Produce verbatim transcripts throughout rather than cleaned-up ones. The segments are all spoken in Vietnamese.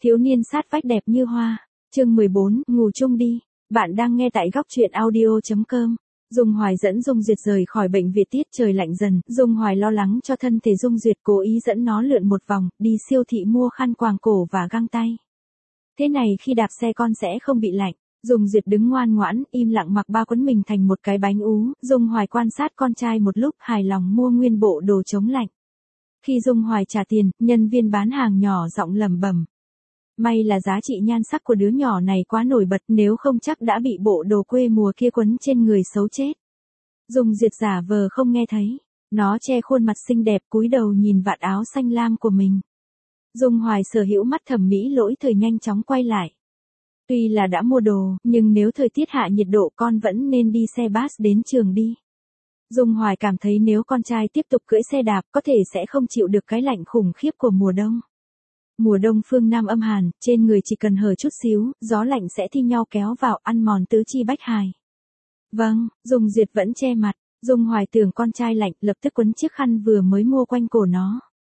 Thiếu niên sát vách đẹp như hoa. Chương mười bốn, ngủ chung đi. Bạn đang nghe tại góc truyện audio chấm com. Dung Hoài dẫn Dung Duyệt rời khỏi bệnh viện, tiết trời lạnh dần, Dung Hoài lo lắng cho thân thể Dung Duyệt, cố ý dẫn nó lượn một vòng, đi siêu thị mua khăn quàng cổ và găng tay. Thế này khi đạp xe con sẽ không bị lạnh. Dung Duyệt đứng ngoan ngoãn, im lặng mặc bao quấn mình thành một cái bánh ú. Dung Hoài quan sát con trai một lúc, hài lòng mua nguyên bộ đồ chống lạnh. Khi Dung Hoài trả tiền, nhân viên bán hàng nhỏ giọng lẩm bẩm. May là giá trị nhan sắc của đứa nhỏ này quá nổi bật, nếu không chắc đã bị bộ đồ quê mùa kia quấn trên người xấu chết. Dung Duyệt giả vờ không nghe thấy. Nó che khuôn mặt xinh đẹp, cúi đầu nhìn vạt áo xanh lam của mình. Dung Hoài sở hữu mắt thẩm mỹ lỗi thời nhanh chóng quay lại. Tuy là đã mua đồ, nhưng nếu thời tiết hạ nhiệt độ con vẫn nên đi xe bus đến trường đi. Dung Hoài cảm thấy nếu con trai tiếp tục cưỡi xe đạp có thể sẽ không chịu được cái lạnh khủng khiếp của mùa đông. Mùa đông phương Nam âm hàn, trên người chỉ cần hở chút xíu, gió lạnh sẽ thi nhau kéo vào ăn mòn tứ chi bách hài. Vâng, Dung Duyệt vẫn che mặt. Dung Hoài tưởng con trai lạnh, lập tức quấn chiếc khăn vừa mới mua quanh cổ nó.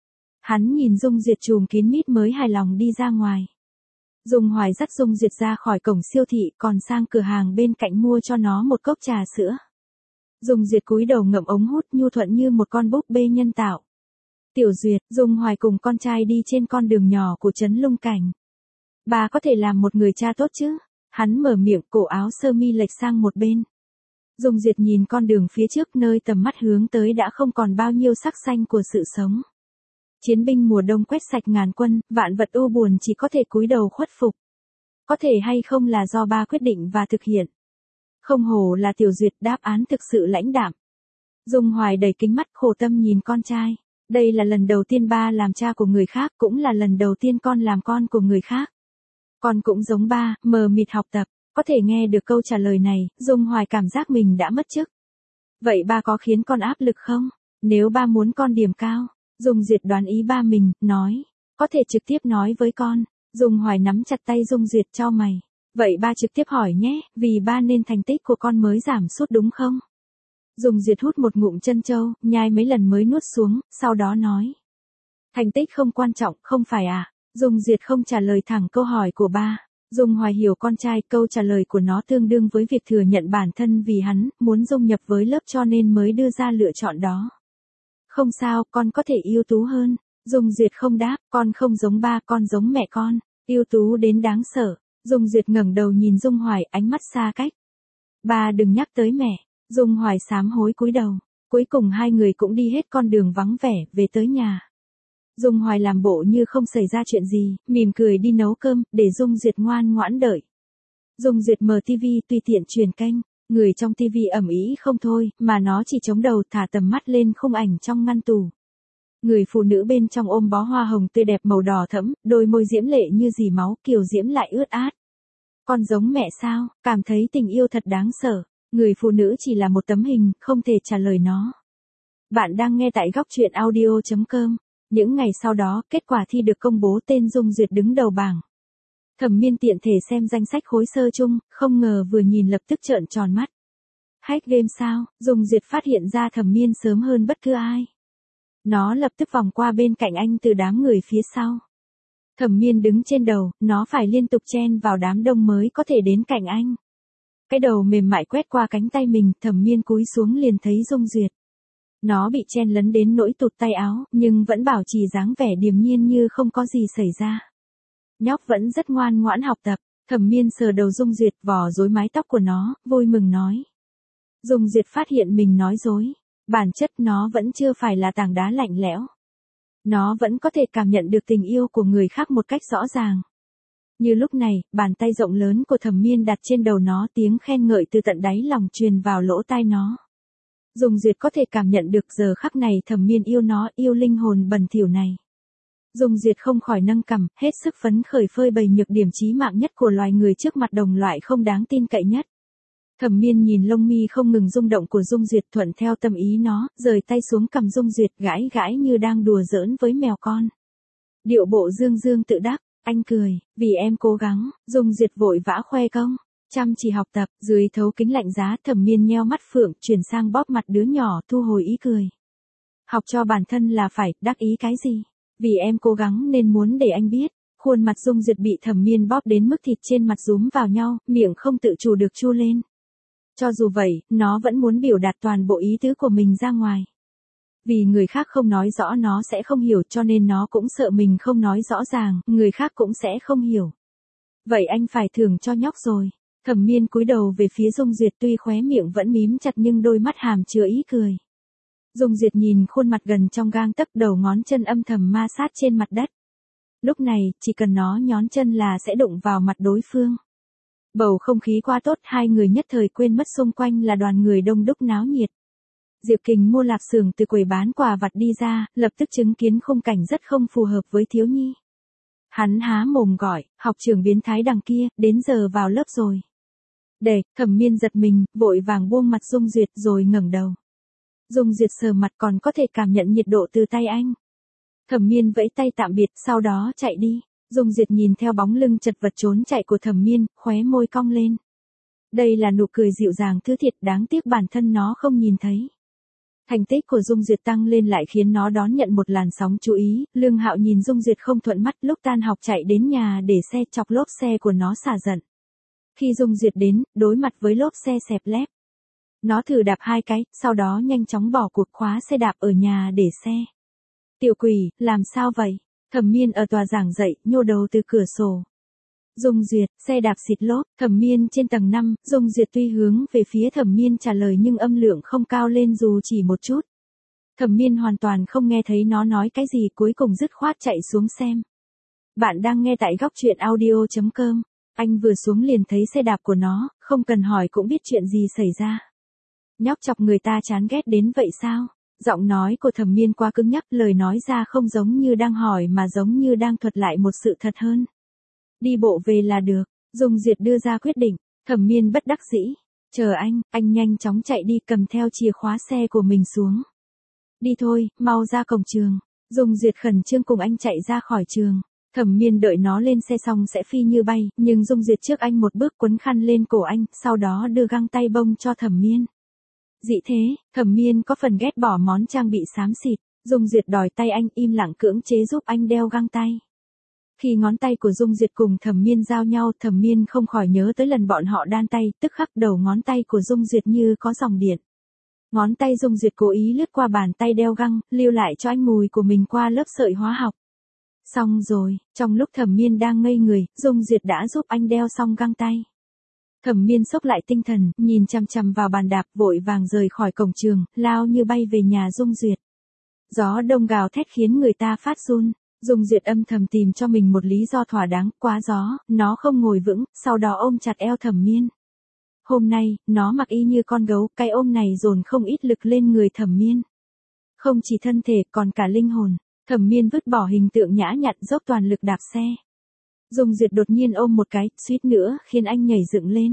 Hắn nhìn Dung Duyệt trùm kín mít mới hài lòng đi ra ngoài. Dung Hoài dắt Dung Duyệt ra khỏi cổng siêu thị, còn sang cửa hàng bên cạnh mua cho nó một cốc trà sữa. Dung Duyệt cúi đầu ngậm ống hút nhu thuận như một con búp bê nhân tạo. Tiểu Duyệt, Dung Hoài cùng con trai đi trên con đường nhỏ của trấn Lung Cảnh. Bà có thể làm một người cha tốt chứ? Hắn mở miệng, cổ áo sơ mi lệch sang một bên. Dung Duyệt nhìn con đường phía trước, nơi tầm mắt hướng tới đã không còn bao nhiêu sắc xanh của sự sống. Chiến binh mùa đông quét sạch ngàn quân, vạn vật u buồn chỉ có thể cúi đầu khuất phục. Có thể hay không là do ba quyết định và thực hiện. Không hổ là Tiểu Duyệt, đáp án thực sự lãnh đạm. Dung Hoài đầy kính mắt khổ tâm nhìn con trai. Đây là lần đầu tiên ba làm cha của người khác, cũng là lần đầu tiên con làm con của người khác. Con cũng giống ba, mờ mịt học tập. Có thể nghe được câu trả lời này, Dung Hoài cảm giác mình đã mất chức. Vậy ba có khiến con áp lực không? Nếu ba muốn con điểm cao. Dung Duyệt đoán ý ba mình, nói. Có thể trực tiếp nói với con. Dung Hoài nắm chặt tay Dung Duyệt, chau mày. Vậy ba trực tiếp hỏi nhé, vì ba nên thành tích của con mới giảm sút đúng không? Dung Duyệt hút một ngụm trân châu, nhai mấy lần mới nuốt xuống, sau đó nói. Thành tích không quan trọng, không phải à? Dung Duyệt không trả lời thẳng câu hỏi của ba. Dung Hoài hiểu con trai, câu trả lời của nó tương đương với việc thừa nhận bản thân vì hắn muốn dung nhập với lớp cho nên mới đưa ra lựa chọn đó. Không sao, con có thể ưu tú hơn. Dung Duyệt không đáp, con không giống ba, con giống mẹ con. Ưu tú đến đáng sợ. Dung Duyệt ngẩng đầu nhìn Dung Hoài, ánh mắt xa cách. Ba đừng nhắc tới mẹ. Dung Hoài sám hối cúi đầu. Cuối cùng hai người cũng đi hết con đường vắng vẻ, về tới nhà. Dung Hoài làm bộ như không xảy ra chuyện gì, mỉm cười đi nấu cơm, để Dung Duyệt ngoan ngoãn đợi. Dung Duyệt mở tivi tùy tiện truyền kênh, người trong tivi ầm ĩ không thôi, mà nó chỉ chống đầu thả tầm mắt lên khung ảnh trong ngăn tủ. Người phụ nữ bên trong ôm bó hoa hồng tươi đẹp màu đỏ thẫm, đôi môi diễm lệ như dì máu, kiều diễm lại ướt át. Con giống mẹ sao? Cảm thấy tình yêu thật đáng sợ. Người phụ nữ chỉ là một tấm hình, không thể trả lời nó. Bạn đang nghe tại góc truyện audio chấm com. Những ngày sau đó, kết quả thi được công bố, tên Dung Duyệt đứng đầu bảng. Thẩm Miên tiện thể xem danh sách khối sơ chung, không ngờ vừa nhìn lập tức trợn tròn mắt. Hack game sao? Dung Duyệt phát hiện ra Thẩm Miên sớm hơn bất cứ ai. Nó lập tức vòng qua bên cạnh anh từ đám người phía sau. Thẩm Miên đứng trên đầu, nó phải liên tục chen vào đám đông mới có thể đến cạnh anh. Cái đầu mềm mại quét qua cánh tay mình, Thẩm Miên cúi xuống liền thấy Dung Duyệt. Nó bị chen lấn đến nỗi tụt tay áo, nhưng vẫn bảo trì dáng vẻ điềm nhiên như không có gì xảy ra. Nhóc vẫn rất ngoan ngoãn học tập. Thẩm Miên sờ đầu Dung Duyệt, vò rối mái tóc của nó, vui mừng nói. Dung Duyệt phát hiện mình nói dối. Bản chất nó vẫn chưa phải là tảng đá lạnh lẽo. Nó vẫn có thể cảm nhận được tình yêu của người khác một cách rõ ràng. Như lúc này, bàn tay rộng lớn của Thẩm Miên đặt trên đầu nó, tiếng khen ngợi từ tận đáy lòng truyền vào lỗ tai nó. Dung Duyệt có thể cảm nhận được giờ khắc này Thẩm Miên yêu nó, yêu linh hồn bẩn thỉu này. Dung Duyệt không khỏi nâng cằm, hết sức phấn khởi phơi bày nhược điểm chí mạng nhất của loài người trước mặt đồng loại không đáng tin cậy nhất. Thẩm Miên nhìn lông mi không ngừng rung động của Dung Duyệt, thuận theo tâm ý nó, rời tay xuống cầm Dung Duyệt, gãi gãi như đang đùa giỡn với mèo con. Điệu bộ dương dương tự đắc, anh cười, vì em cố gắng. Dung Duyệt vội vã khoe công. Chăm chỉ học tập, dưới thấu kính lạnh giá, Thẩm Miên nheo mắt phượng, chuyển sang bóp mặt đứa nhỏ, thu hồi ý cười. Học cho bản thân là phải, đắc ý cái gì? Vì em cố gắng nên muốn để anh biết. Khuôn mặt Dung Duyệt bị Thẩm Miên bóp đến mức thịt trên mặt rúm vào nhau, miệng không tự chủ được chu lên. Cho dù vậy, nó vẫn muốn biểu đạt toàn bộ ý tứ của mình ra ngoài. Vì người khác không nói rõ nó sẽ không hiểu, cho nên nó cũng sợ mình không nói rõ ràng, người khác cũng sẽ không hiểu. Vậy anh phải thưởng cho nhóc rồi. Thẩm Miên cúi đầu về phía Dung Duyệt, tuy khóe miệng vẫn mím chặt nhưng đôi mắt hàm chứa ý cười. Dung Duyệt nhìn khuôn mặt gần trong gang tấc, đầu ngón chân âm thầm ma sát trên mặt đất. Lúc này, chỉ cần nó nhón chân là sẽ đụng vào mặt đối phương. Bầu không khí quá tốt, hai người nhất thời quên mất xung quanh là đoàn người đông đúc náo nhiệt. Diệp Kình mua lạp xưởng từ quầy bán quà vặt đi ra, lập tức chứng kiến khung cảnh rất không phù hợp với thiếu nhi. Hắn há mồm gọi, học trưởng biến thái đằng kia, đến giờ vào lớp rồi. Để, Thẩm Miên giật mình, vội vàng buông mặt Dung Duyệt rồi ngẩng đầu. Dung Duyệt sờ mặt, còn có thể cảm nhận nhiệt độ từ tay anh. Thẩm Miên vẫy tay tạm biệt, sau đó chạy đi. Dung Duyệt nhìn theo bóng lưng chật vật trốn chạy của Thẩm Miên, khóe môi cong lên. Đây là nụ cười dịu dàng thứ thiệt, đáng tiếc bản thân nó không nhìn thấy. Thành tích của Dung Duyệt tăng lên lại khiến nó đón nhận một làn sóng chú ý. Lương Hạo nhìn Dung Duyệt không thuận mắt, lúc tan học chạy đến nhà để xe, chọc lốp xe của nó xả giận. Khi Dung Duyệt đến, đối mặt với lốp xe xẹp lép. Nó thử đạp hai cái, sau đó nhanh chóng bỏ cuộc, khóa xe đạp ở nhà để xe. Tiểu quỷ, làm sao vậy? Thẩm Miên ở tòa giảng dạy, nhô đầu từ cửa sổ. Dung Duyệt, xe đạp xịt lốp. Thẩm Miên trên tầng năm, Dung Duyệt tuy hướng về phía Thẩm Miên trả lời nhưng âm lượng không cao lên dù chỉ một chút. Thẩm Miên hoàn toàn không nghe thấy nó nói cái gì, cuối cùng dứt khoát chạy xuống xem. Bạn đang nghe tại góc truyện audio chấm com. Anh vừa xuống liền thấy xe đạp của nó, không cần hỏi cũng biết chuyện gì xảy ra. Nhóc chọc người ta chán ghét đến vậy sao? Giọng nói của Thẩm Miên quá cứng nhắc, lời nói ra không giống như đang hỏi mà giống như đang thuật lại một sự thật hơn. Đi bộ về là được. Dung Duyệt đưa ra quyết định. Thẩm Miên bất đắc dĩ. Chờ anh, anh nhanh chóng chạy đi, cầm theo chìa khóa xe của mình xuống. Đi thôi, mau ra cổng trường. Dung Duyệt khẩn trương cùng anh chạy ra khỏi trường. Thẩm Miên đợi nó lên xe xong sẽ phi như bay, nhưng Dung Duyệt trước anh một bước quấn khăn lên cổ anh, sau đó đưa găng tay bông cho Thẩm Miên. Dĩ thế, Thẩm Miên có phần ghét bỏ món trang bị xám xịt. Dung Duyệt đòi tay anh, im lặng cưỡng chế giúp anh đeo găng tay. Khi ngón tay của Dung Duyệt cùng Thẩm Miên giao nhau, Thẩm Miên không khỏi nhớ tới lần bọn họ đan tay, tức khắc đầu ngón tay của Dung Duyệt như có dòng điện. Ngón tay Dung Duyệt cố ý lướt qua bàn tay đeo găng, lưu lại cho anh mùi của mình qua lớp sợi hóa học. Xong rồi, trong lúc Thẩm Miên đang ngây người, Dung Duyệt đã giúp anh đeo xong găng tay. Thẩm Miên xốc lại tinh thần, nhìn chằm chằm vào bàn đạp, vội vàng rời khỏi cổng trường, lao như bay về nhà Dung Duyệt. Gió đông gào thét khiến người ta phát run. Dung Duyệt âm thầm tìm cho mình một lý do thỏa đáng, quá gió, nó không ngồi vững, sau đó ôm chặt eo Thẩm Miên. Hôm nay, nó mặc y như con gấu, cái ôm này dồn không ít lực lên người Thẩm Miên. Không chỉ thân thể, còn cả linh hồn. Thẩm Miên vứt bỏ hình tượng nhã nhặn, dốc toàn lực đạp xe. Dung Duyệt đột nhiên ôm một cái, suýt nữa khiến anh nhảy dựng lên.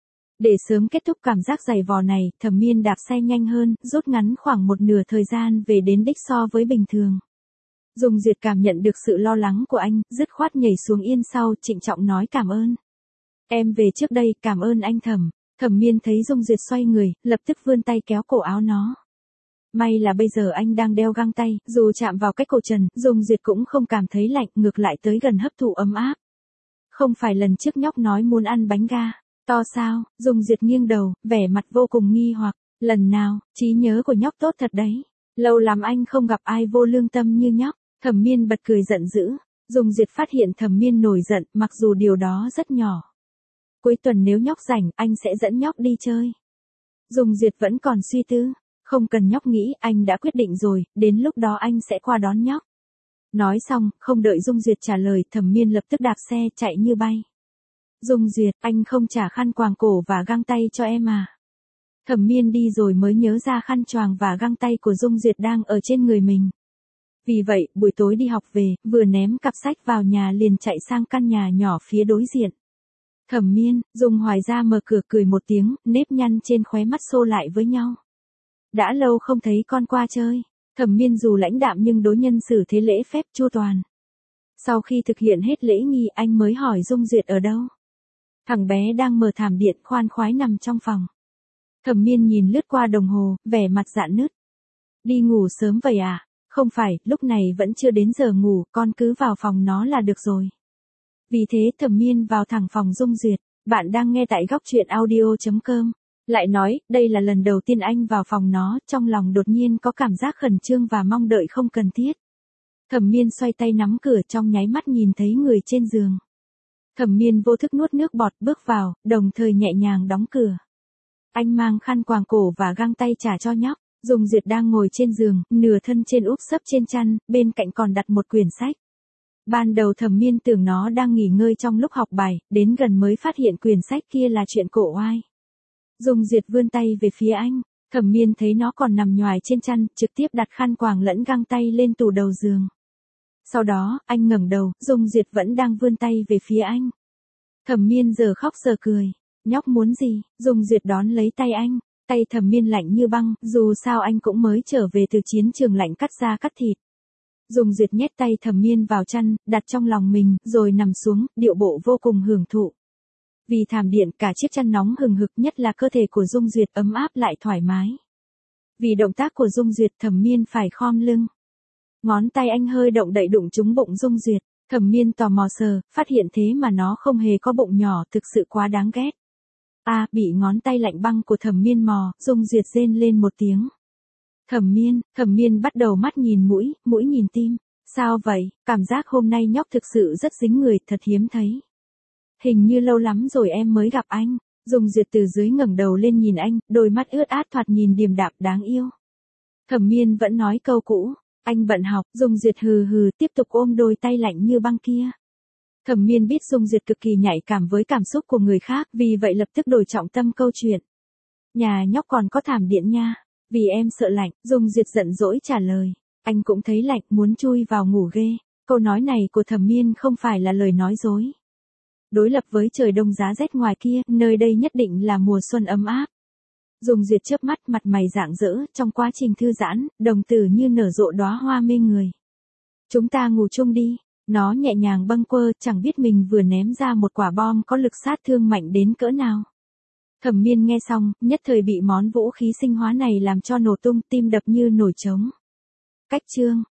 Để sớm kết thúc cảm giác dày vò này, Thẩm Miên đạp xe nhanh hơn, rút ngắn khoảng một nửa thời gian về đến đích so với bình thường. Dung Duyệt cảm nhận được sự lo lắng của anh, dứt khoát nhảy xuống yên sau, trịnh trọng nói cảm ơn. Em về trước đây, cảm ơn anh Thẩm. Thẩm Miên thấy Dung Duyệt xoay người, lập tức vươn tay kéo cổ áo nó. May là bây giờ anh đang đeo găng tay, dù chạm vào cái cổ trần, Dung Duyệt cũng không cảm thấy lạnh, ngược lại tới gần hấp thụ ấm áp. Không phải lần trước nhóc nói muốn ăn bánh ga, to sao? Dung Duyệt nghiêng đầu, vẻ mặt vô cùng nghi hoặc, lần nào, trí nhớ của nhóc tốt thật đấy. Lâu lắm anh không gặp ai vô lương tâm như nhóc. Thẩm Miên bật cười giận dữ. Dung Duyệt phát hiện Thẩm Miên nổi giận, mặc dù điều đó rất nhỏ. Cuối tuần nếu nhóc rảnh, anh sẽ dẫn nhóc đi chơi. Dung Duyệt vẫn còn suy tư. Không cần nhóc nghĩ, anh đã quyết định rồi, đến lúc đó anh sẽ qua đón nhóc. Nói xong, không đợi Dung Duyệt trả lời, Thẩm Miên lập tức đạp xe chạy như bay. Dung Duyệt, anh không trả khăn quàng cổ và găng tay cho em à? Thẩm Miên đi rồi mới nhớ ra khăn choàng và găng tay của Dung Duyệt đang ở trên người mình. Vì vậy, buổi tối đi học về, vừa ném cặp sách vào nhà liền chạy sang căn nhà nhỏ phía đối diện. Thẩm Miên, Dung Hoài ra mở cửa cười một tiếng, nếp nhăn trên khóe mắt xô lại với nhau. Đã lâu không thấy con qua chơi. Thẩm Miên dù lãnh đạm nhưng đối nhân xử thế lễ phép chu toàn. Sau khi thực hiện hết lễ nghi, anh mới hỏi Dung Duyệt ở đâu. Thằng bé đang mở thảm điện khoan khoái nằm trong phòng. Thẩm Miên nhìn lướt qua đồng hồ, vẻ mặt rạn nứt. Đi ngủ sớm vậy à? Không phải, lúc này vẫn chưa đến giờ ngủ, con cứ vào phòng nó là được rồi. Vì thế Thẩm Miên vào thẳng phòng Dung Duyệt, bạn đang nghe tại góc truyện audio.com. Lại nói, đây là lần đầu tiên anh vào phòng nó, trong lòng đột nhiên có cảm giác khẩn trương và mong đợi không cần thiết. Thẩm Miên xoay tay nắm cửa, trong nháy mắt nhìn thấy người trên giường. Thẩm Miên vô thức nuốt nước bọt bước vào, đồng thời nhẹ nhàng đóng cửa. Anh mang khăn quàng cổ và găng tay trả cho nhóc. Dung Duyệt đang ngồi trên giường, nửa thân trên úp sấp trên chăn, bên cạnh còn đặt một quyển sách. Ban đầu Thẩm Miên tưởng nó đang nghỉ ngơi trong lúc học bài, đến gần mới phát hiện quyển sách kia là chuyện cổ oai. Dung Duyệt vươn tay về phía anh, Thẩm Miên thấy nó còn nằm nhoài trên chăn, trực tiếp đặt khăn quàng lẫn găng tay lên tủ đầu giường. Sau đó, anh ngẩng đầu, Dung Duyệt vẫn đang vươn tay về phía anh. Thẩm Miên giờ khóc giờ cười, nhóc muốn gì? Dung Duyệt đón lấy tay anh, tay Thẩm Miên lạnh như băng, dù sao anh cũng mới trở về từ chiến trường lạnh cắt da cắt thịt. Dung Duyệt nhét tay Thẩm Miên vào chăn, đặt trong lòng mình, rồi nằm xuống, điệu bộ vô cùng hưởng thụ. Vì thảm điện, cả chiếc chăn nóng hừng hực, nhất là cơ thể của Dung Duyệt ấm áp lại thoải mái. Vì động tác của Dung Duyệt, Thẩm Miên phải khom lưng. Ngón tay anh hơi động đậy đụng trúng bụng Dung Duyệt, Thẩm Miên tò mò sờ, phát hiện thế mà nó không hề có bụng nhỏ, thực sự quá đáng ghét. A, à, bị ngón tay lạnh băng của Thẩm Miên mò, Dung Duyệt rên lên một tiếng. Thẩm Miên, Thẩm Miên bắt đầu mắt nhìn mũi, mũi nhìn tim. Sao vậy? Cảm giác hôm nay nhóc thực sự rất dính người, thật hiếm thấy. Hình như lâu lắm rồi em mới gặp anh. Dung Duyệt từ dưới ngẩng đầu lên nhìn anh, đôi mắt ướt át thoạt nhìn điềm đạm đáng yêu. Thẩm Miên vẫn nói câu cũ, anh bận học. Dung Duyệt hừ hừ tiếp tục ôm đôi tay lạnh như băng kia. Thẩm Miên biết Dung Duyệt cực kỳ nhạy cảm với cảm xúc của người khác, vì vậy lập tức đổi trọng tâm câu chuyện. Nhà nhóc còn có thảm điện nha. Vì em sợ lạnh, Dung Duyệt giận dỗi trả lời. Anh cũng thấy lạnh, muốn chui vào ngủ ghê. Câu nói này của Thẩm Miên không phải là lời nói dối. Đối lập với trời đông giá rét ngoài kia, nơi đây nhất định là mùa xuân ấm áp. Dung Duyệt chớp mắt, mặt mày rạng rỡ, trong quá trình thư giãn, đồng tử như nở rộ đóa hoa mê người. Chúng ta ngủ chung đi. Nó nhẹ nhàng bâng quơ, chẳng biết mình vừa ném ra một quả bom có lực sát thương mạnh đến cỡ nào. Thẩm Miên nghe xong, nhất thời bị món vũ khí sinh hóa này làm cho nổ tung, tim đập như nổi trống. Cách chương